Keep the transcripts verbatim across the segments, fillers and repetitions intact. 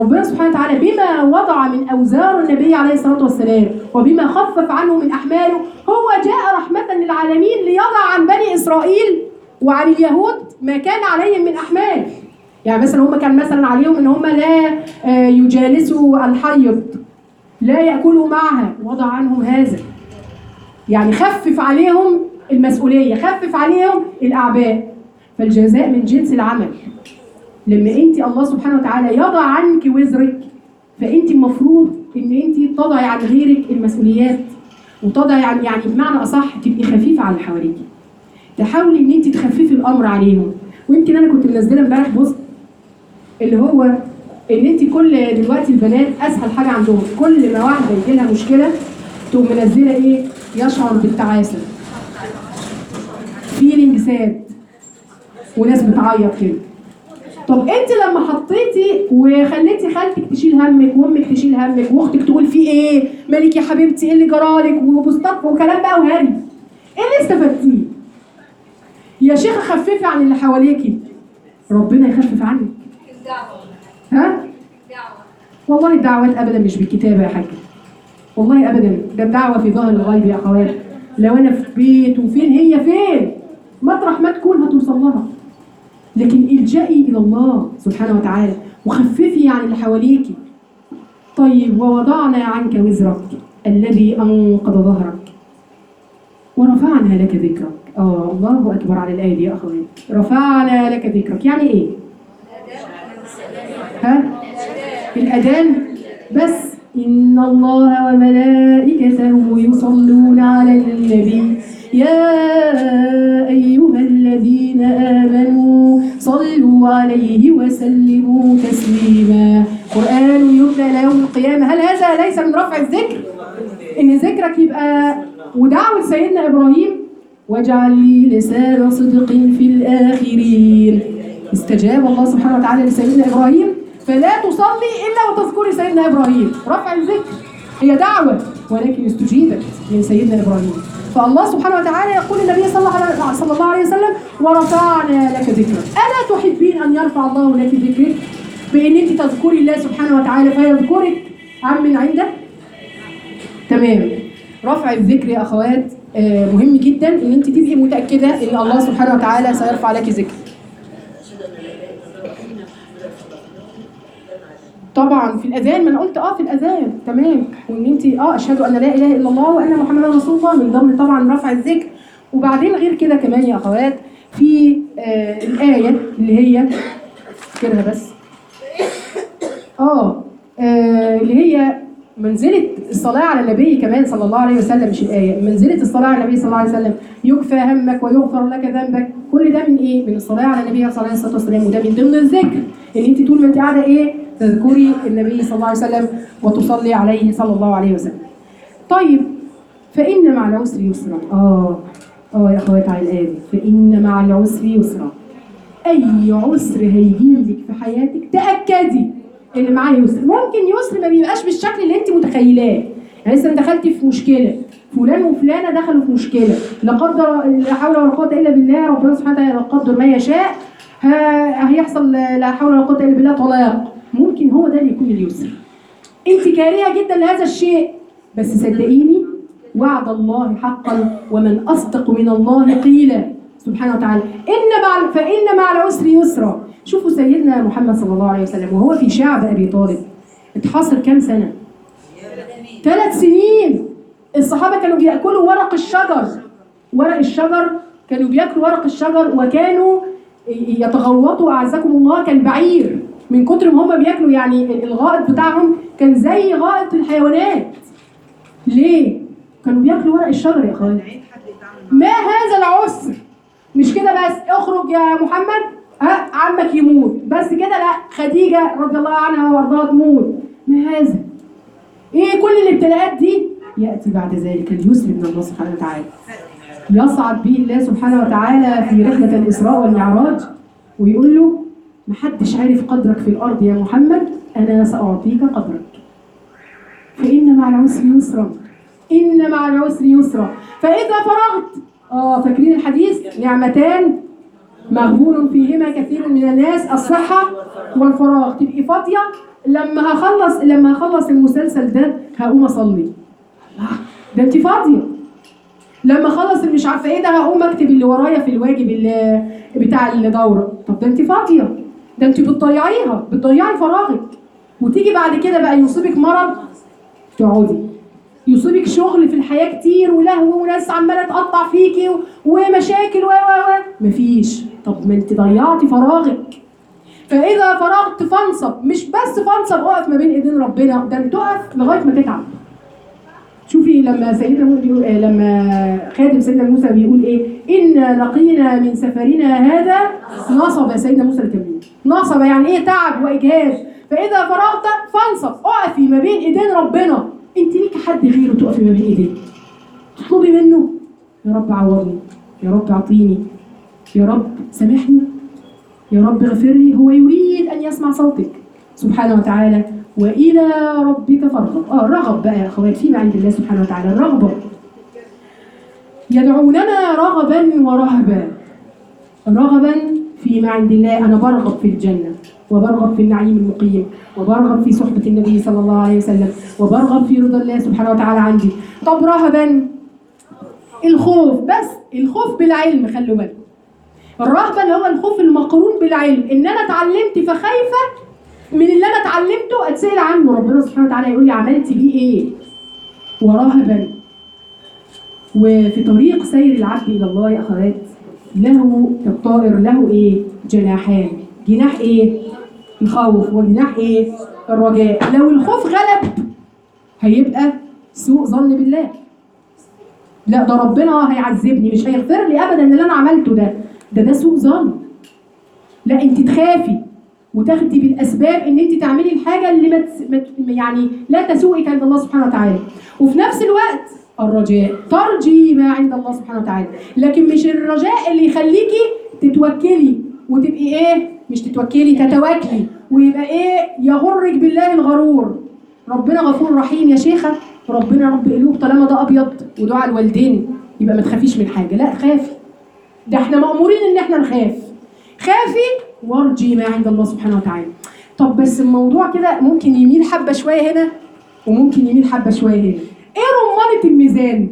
ربنا سبحانه وتعالى بما وضع من أوزار النبي عليه الصلاة والسلام وبما خفف عنه من أحماله، هو جاء رحمة للعالمين ليضع عن بني إسرائيل وعن اليهود ما كان عليهم من أحمال. يعني مثلا هم كان مثلا عليهم ان هم لا يجالسوا الحيض، لا يأكلوا معها، وضع عنهم هذا. يعني خفف عليهم المسؤولية، خفف عليهم الأعباء. فالجزاء من جنس العمل. لما انت الله سبحانه وتعالى يضع عنك وزرك، فانت المفروض ان انت تضعي عن غيرك المسؤوليات، وتضعي عن يعني بمعنى اصح تبقي خفيفه على اللي حواليك. تحاولي ان انت تخففي الامر عليهم. ويمكن انا كنت منزله امبارح بوست اللي هو ان انت كل دلوقتي البنات اسهل حاجه عندهم كل ما واحده يجي لها مشكله تقوم منزله ايه؟ يشعر بالتعاسه، فيلينج ساد، وناس بتعيط كده. طب انت لما حطيتي وخليتي خالتك تشيل همك وامك تشيل همك واختك تقول في ايه؟ مالك يا حبيبتي؟ ايه اللي جرالك؟ وبوستات وكلام بقى وهري. ايه اللي استفدتيه؟ يا شيخه خففي عن اللي حواليكي، ربنا يخفف عنك. الدعوة. ها؟ الدعوة. والله الدعوات ابدا مش بالكتابه يا حاجه. والله ابدا، ده الدعوه في ظهر الغيب يا اخوات. لو انا في بيت وفين هي فين؟ مطرح ما تكون هتوصل لها. لكن الجئي الى الله سبحانه وتعالى وخففي عن اللي حواليكي. طيب ووضعنا عنك وزرك الذي انقض ظهرك ورفعنا لك ذكرك. اه الله اكبر على الايه دي يا اخوات. رفعنا لك ذكرك يعني ايه؟ ها؟ الأذان بس. إن الله وملائكته يصلون على النبي يا أيها الذين آمنوا صلوا عليه وسلموا تسليما. قرآن يتلى يوم القيامة. هل هذا ليس من رفع الذكر؟ إن ذكرك يبقى ودعوة سيدنا إبراهيم واجعل لي لسان صدق في الآخرين. استجاب الله سبحانه وتعالى لسيدنا إبراهيم فلا تصلي إلا وتذكري سيدنا إبراهيم. رفع الذكر هي دعوة ولكن استجيبت من سيدنا إبراهيم. فالله سبحانه وتعالى يقول للنبي صلى الله عليه وسلم ورفعنا لك ذكرك. ألا تحبين أن يرفع الله لك ذكرك بأن أنت تذكري الله سبحانه وتعالى فيذكرك عن من عنده؟ تمام. رفع الذكر يا أخوات مهم جدا أن أنت تبقي متأكدة أن الله سبحانه وتعالى سيرفع لك ذكر. طبعا في الاذان، ما انا قلت اه في الاذان تمام، وان انت اه اشهد ان لا اله الا الله وان محمدا رسول الله من ضمن طبعا رفع الذكر. وبعدين غير كده كمان يا اخوات في آه الايه اللي هي افتكرها بس اه, آه اللي هي منزله الصلاه على النبي كمان صلى الله عليه وسلم. مش الايه، منزله الصلاه على النبي صلى الله عليه وسلم. يكفى همك ويغفر لك ذنبك. كل ده من ايه؟ من الصلاه على النبي صلى الله عليه وسلم. وده من ضمن الذكر ان انت طول ما انت قاعده ايه؟ تذكري النبي صلى الله عليه وسلم وتصلي عليه صلى الله عليه وسلم. طيب فإن مع العسر يسرا. اه اه يا اخوات على الآية دي. فإن مع العسر يسرا. أي عسر هيجيلك في حياتك تأكدي إن معاه يسر. ممكن يسر ما بيبقاش بالشكل اللي أنت متخيلاه. يعني مثلا دخلتي في مشكلة، فلان وفلانة دخلوا في مشكلة، لا قدر لا حول ولا قوة إلا بالله، ربنا سبحانه وتعالى قدر ما يشاء، هيحصل لا حول ولا قوة إلا بالله طلاق. ممكن هو ده اللي يكون اليسر. انت كارهه جدا لهذا الشيء، بس صدقيني وعد الله حقا ومن اصدق من الله قيلا سبحانه وتعالى. ان مع فان مع العسر يسرا. شوفوا سيدنا محمد صلى الله عليه وسلم وهو في شعب ابي طالب اتحاصر كام سنه؟ ثلاث سنين. الصحابه كانوا بياكلوا ورق الشجر، ورق الشجر كانوا بياكلوا ورق الشجر، وكانوا يتغوطوا اعزكم الله كالبعير من كتر ما هم بياكلوا. يعني الغائط بتاعهم كان زي غائط الحيوانات. ليه؟ كانوا بياكلوا ورق الشجر يا اخوان. ما هذا العسر؟ مش كده بس اخرج يا محمد ها عمك يموت بس كده، لا خديجه رضي الله عنها وارضاها تموت. ما هذا؟ ايه كل الابتلاءات دي؟ ياتي بعد ذلك اليسر من الله سبحانه وتعالى. يصعد به الله سبحانه وتعالى في رحله الاسراء والمعراج ويقول له محدش عارف قدرك في الأرض يا محمد، أنا سأعطيك قدرك. فإن مع العسر يسرا. إن مع العسر يسرا. فإذا فرغت آه فاكرين الحديث؟ نعمتان مغبون فيهما كثير من الناس، الصحة والفراغ. تبقي فاضية لما هخلص لما هخلص المسلسل ده هقوم اصلي. ده انت فاضيه. لما اخلص مش عارفه ايه ده هقوم اكتب اللي ورايا في الواجب اللي بتاع الدوره. طب ده انت فاضيه. ده انت بتضيعيها، بتضيعي فراغك. وتيجي بعد كده بقى يصيبك مرض تقعدي، يصيبك شغل في الحياه كتير ولهو وناس عماله تقطع فيكي و- ومشاكل و و و مفيش. طب ما انت ضيعتي فراغك. فاذا فرغت فانصب، مش بس فانصب اقف ما بين ايدين ربنا، ده انت تقف لغايه ما تتعب. شوفي لما سيدنا موسى بيقول آه لما خادم سيدنا موسى بيقول ايه؟ إن لقينا من سفرنا هذا نصب. سيدنا موسى الكلمة نصب يعني ايه؟ تعب واجهاد. فاذا فرغت فانصب، اقفي ما بين ايدين ربنا. انت ليك حد غيره تقفي ما بين ايديه؟ تطلبي منه يا رب عوضني، يا رب اعطيني، يا رب سامحني، يا رب اغفر لي. هو يريد ان يسمع صوتك سبحانه وتعالى. والى ربك فارغب. اه رغب بقى يا اخوات فيما عند الله سبحانه وتعالى. الرغبه يدعوننا رغبا ورهبا. رغبا فيما عند الله، انا برغب في الجنه، وبرغب في النعيم المقيم، وبرغب في صحبه النبي صلى الله عليه وسلم، وبرغب في رضا الله سبحانه وتعالى عندي. طب رهبا الخوف، بس الخوف بالعلم. خلوا بالكم الرهبه اللي هو الخوف المقرون بالعلم، ان انا اتعلمت فخايفه من اللي انا اتعلمته اتسال عنه. ربنا سبحانه وتعالى يقول لي عملت بيه ايه؟ ورهبا. وفي طريق سير العبد الى الله يا اخوات له كالطائر له ايه؟ جناحان. جناح ايه؟ الخوف، وجناح ايه؟ الرجاء. لو الخوف غلب هيبقى سوء ظن بالله. لا ده ربنا هيعذبني، مش هيغفر لي ابدا اللي انا عملته ده. ده ده سوء ظن. لا انت تخافي وتاخدي بالاسباب ان انت تعملي الحاجه اللي ما مت يعني لا تسوءك عند الله سبحانه وتعالى. وفي نفس الوقت الرجاء، ترجي ما عند الله سبحانه وتعالى. لكن مش الرجاء اللي يخليكي تتوكلي وتبقي ايه؟ مش تتوكلي، تتواكلي ويبقى ايه؟ يغرك بالله الغرور. ربنا غفور رحيم يا شيخه، ربنا رب قلوب. طالما ده ابيض ودعاء الوالدين يبقى ما تخافيش من حاجه. لا خافي، ده احنا مأمورين ان احنا نخاف. خافي وارجي ما عند الله سبحانه وتعالى. طب بس الموضوع كده ممكن يميل حبه شويه هنا وممكن يميل حبه شويه هنا. ايه رمانه الميزان؟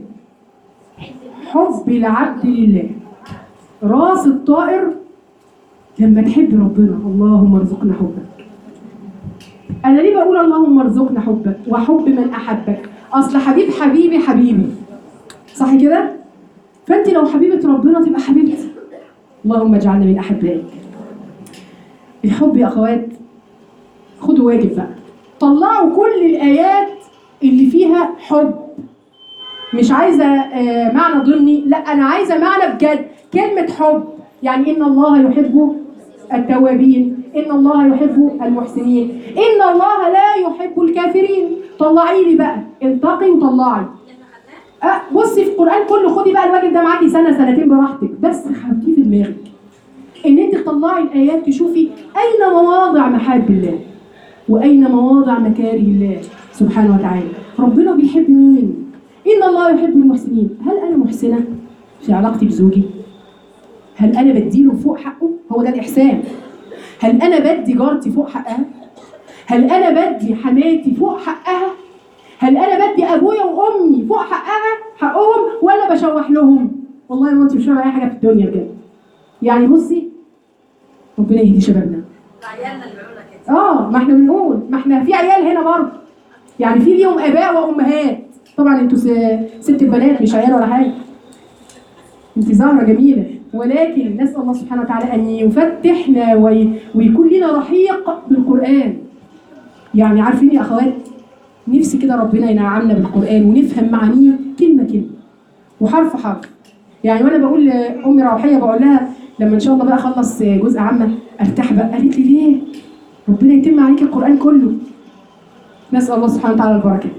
حب العبد لله. راس الطائر لما تحب ربنا. اللهم ارزقنا حبك. انا ليه بقول اللهم ارزقنا حبك وحب من احبك؟ اصل حبيب حبيبي حبيبي، صح كده؟ فانت لو حبيبه ربنا تبقى حبيبتي. اللهم اجعلنا من احبائك. الحب يا اخوات خدوا واجب بقى، طلعوا كل الايات اللي فيها حب. مش عايزه آه معنى ضمني، لا انا عايزه معنى بجد. كلمه حب يعني ان الله يحب التوابين، ان الله يحب المحسنين، ان الله لا يحب الكافرين. طلعي لي بقى، انطقي وطلعي. أه بصي في القران كله، خدي بقى الواجب ده معاكي سنه سنتين براحتك، بس حطيه في دماغك ان انت تطلعي الايات تشوفي اين مواضع محاب الله واين مواضع مكاره الله سبحانه وتعالى. ربنا بيحب مين؟ ان الله يحب المحسنين. هل انا محسنه في علاقتي بزوجي؟ هل انا بديله فوق حقه؟ هو ده الاحسان. هل انا بدي جارتي فوق حقها؟ هل انا بدي حماتي فوق حقها؟ هل انا بدي ابويا وامي فوق حقها حقهم ولا بشوح لهم؟ والله ما انت مش فاهمه اي حاجه في الدنيا بجد. يعني بصي ربنا يهدي شبابنا. عيالنا اللي بيقولوا كده. اه ما احنا بنقول، ما احنا في عيال هنا برضه، يعني في ليهم اباء وامهات. طبعا انتوا ست البنات مش عيال ولا حاجه، انت زهره جميله، ولكن نسال الله سبحانه وتعالى ان يفتحنا وي... ويكون لنا رحيق بالقران. يعني عارفين يا اخوات نفسي كده ربنا ينعمنا بالقران ونفهم معانيه كلمه كلمه وحرف حرف. يعني وانا بقول لامي روحيه بقول لها لما ان شاء الله بقى اخلص جزء عامه ارتاح بقى، قالت لي ليه؟ ربنا يتم عليك القران كله. نسال الله سبحانه وتعالى البركه.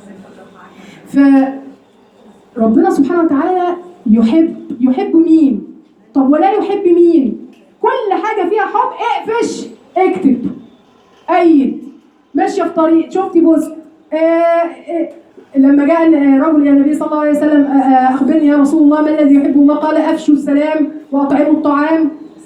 فربنا سبحانه وتعالى يحب يحب مين؟ طب ولا يحب مين؟ كل حاجه فيها حب اقفش اكتب ايد. ماشيه في طريق شفتي بوست آه آه لما جاء رجل يا النبي صلى الله عليه وسلم آه اخبرني يا رسول الله ما الذي يحب الله؟ قال افشوا السلام واطعموا الطعام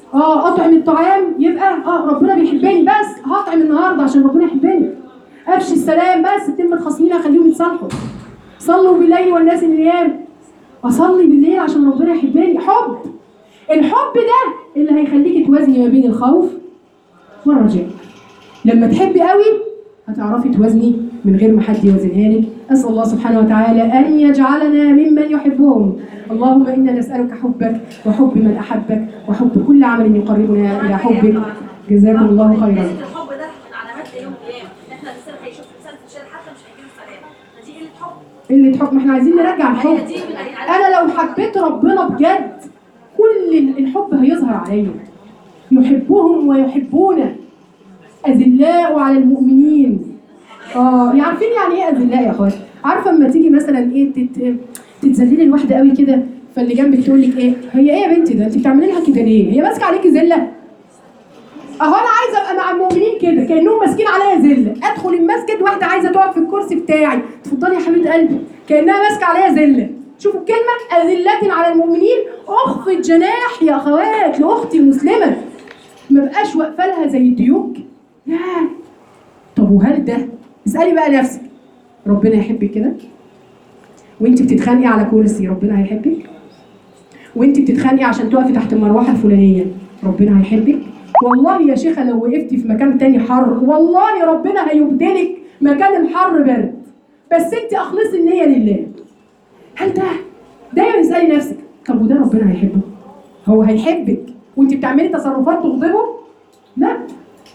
اه اطعم الطعام يبقى اه ربنا بيحبني، بس هطعم النهارده عشان ربنا يحبني. افشي السلام، بس اتم خصمين اخليهم يتصالحوا. صلوا بالليل والناس نيام، اصلي بالليل عشان ربنا يحبني. حب، الحب ده اللي هيخليك توازني ما بين الخوف والرجاء. لما تحبي قوي هتعرفي توازني من غير ما حد يوازنها لك. اسال الله سبحانه وتعالى ان يجعلنا ممن يحبهم. اللهم انا نسالك حبك وحب من احبك وحب كل عمل يقربنا الى حبك. جزاكم الله خيرا. الحب ده من علامات يوم القيامه، ان احنا الانسان هيشوف انسان في الشارع حتى مش هيجيله سلام، فدي قله حب. اللي تحب، ما احنا عايزين نرجع الحب. هي دي من انا لو حبيت ربنا بجد كل الحب هيظهر عليا. يحبهم ويحبون اذلاء على المؤمنين. اه يعني عارفين يعني ايه اذلاء يا اخوات؟ عارفه اما تيجي مثلا ايه تت... تتذللي لواحده قوي كده، فاللي جنبك تقول لك ايه؟ هي ايه يا بنتي ده؟ انت بتعملي لها كده ليه؟ هي ماسكه عليكي زله؟ اهو انا عايزه ابقى مع المؤمنين كده كانهم ماسكين عليا زله. ادخل المسجد واحده عايزه تقعد في الكرسي بتاعي، اتفضلي يا حبيبه قلبي، كانها ماسكه عليا زله. شوفوا الكلمه اذله على المؤمنين، اخفض جناح يا اخوات لاختي المسلمه، ما بقاش واقفه لها زي الديوك. لا. طب وهل ده، اسالي بقى نفسك، ربنا يحبك كده؟ وانت بتتخانقي على كرسي ربنا هيحبك؟ وانت بتتخانقي عشان تقفي تحت المروحه الفلانيه ربنا هيحبك؟ والله يا شيخه لو وقفتي في مكان تاني حر والله ربنا هيبدلك مكان الحر برد، بس انت اخلصي النيه لله. هل ده؟ دايما اسالي نفسك، طب وده ربنا هيحبه؟ هو هيحبك وانت بتعملي تصرفات تغضبه؟ لا.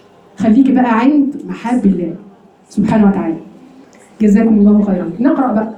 خليكي بقى عند محاب الله سبحانه وتعالى. جزاكم الله خيرا. نقرأ بقى.